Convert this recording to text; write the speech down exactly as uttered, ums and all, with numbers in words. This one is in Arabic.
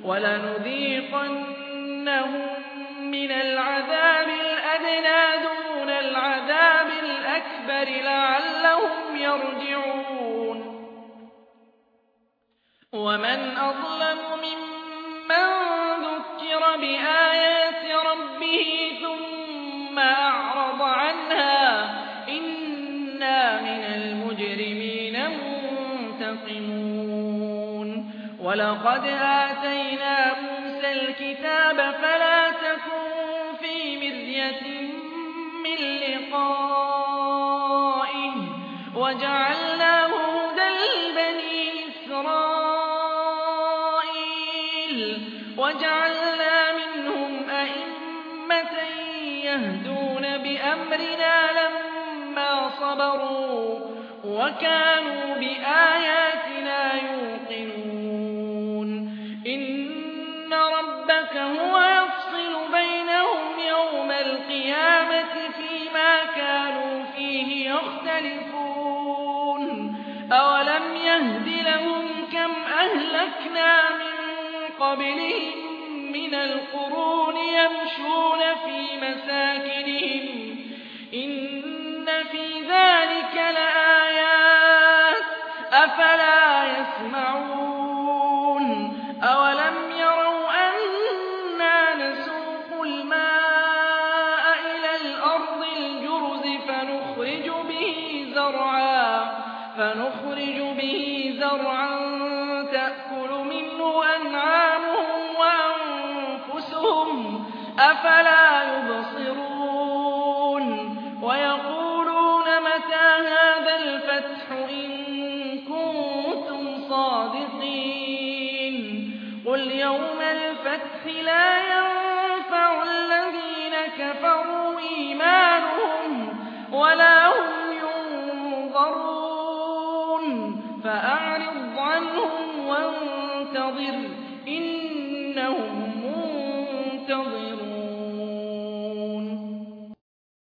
وَلَنُذِيقَنَّهُم مِّنَ الْعَذَابِ الْأَدْنَىٰ دُونَ الْعَذَابِ الْأَكْبَرِ لَعَلَّهُمْ يَرْجِعُونَ وَمَنْ أَظْلَمُ مِمَّن ذُكِّرَ بِآيَاتِ رَبِّهِ ثُمَّ أَعْرَضَ عَنْهَا ۚ إِنَّا مِنَ الْمُجْرِمِينَ مُنتَقِمُونَ وَلَقَدْ آتَيْنَا مُوسَى الْكِتَابَ فَلَا تَكُن فِي مِرْيَةٍ مِّن لِّقَائِهِ وَجَعَلْنَاهُ هُدًى لِّبَنِي إِسْرَائِيلَ وَجَعَلْنَا مِنْهُمْ أَئِمَّةً يَهْدُونَ بِأَمْرِنَا لَمَّا صَبَرُوا وَكَانُوا بِآيَاتِنَا يُوقِنُونَ إِنَّ رَبَّكَ هُوَ يَفْصِلُ بَيْنَهُمْ يَوْمَ الْقِيَامَةِ فِيمَا كَانُوا فِيهِ يَخْتَلِفُونَ أَوَلَمْ يَهْدِ لَهُمْ كَمْ أَهْلَكْنَا مِن قَبْلِهِم مِّنَ الْقُرُونِ يَمْشُونَ فِي مَسَاكِنِهِمْ إِنَّ فِي ذَٰلِكَ لَآيَاتٍ ۖ أَفَلَا يَسْمَعُونَ أَوَلَمْ يَرَوْا أَنَّا نَسُوقُ الْمَاءَ إِلَى الْأَرْضِ الْجُرُزِ فَنُخْرِجُ بِهِ زَرْعًا فَنُخْرِجُ بِهِ زَرْعًا تَأْكُلُ مِنْهُ أَنْعَامُهُمْ وَأَنفُسُهُمْ ۖ أَفَلَا يُبْصِرُونَ وَيَقُولُونَ مَتَىٰ هَٰذَا الْفَتْحُ إِن كُنتُمْ صَادِقِينَ قُلْ يَوْمَ الْفَتْحِ لَا يَنفَعُ الَّذِينَ كَفَرُوا إِيمَانُهُمْ وَلَا هُمْ يُنظَرُونَ فَأَعْرِضْ عَنْهُمْ وَانتَظِرْ إِنَّهُم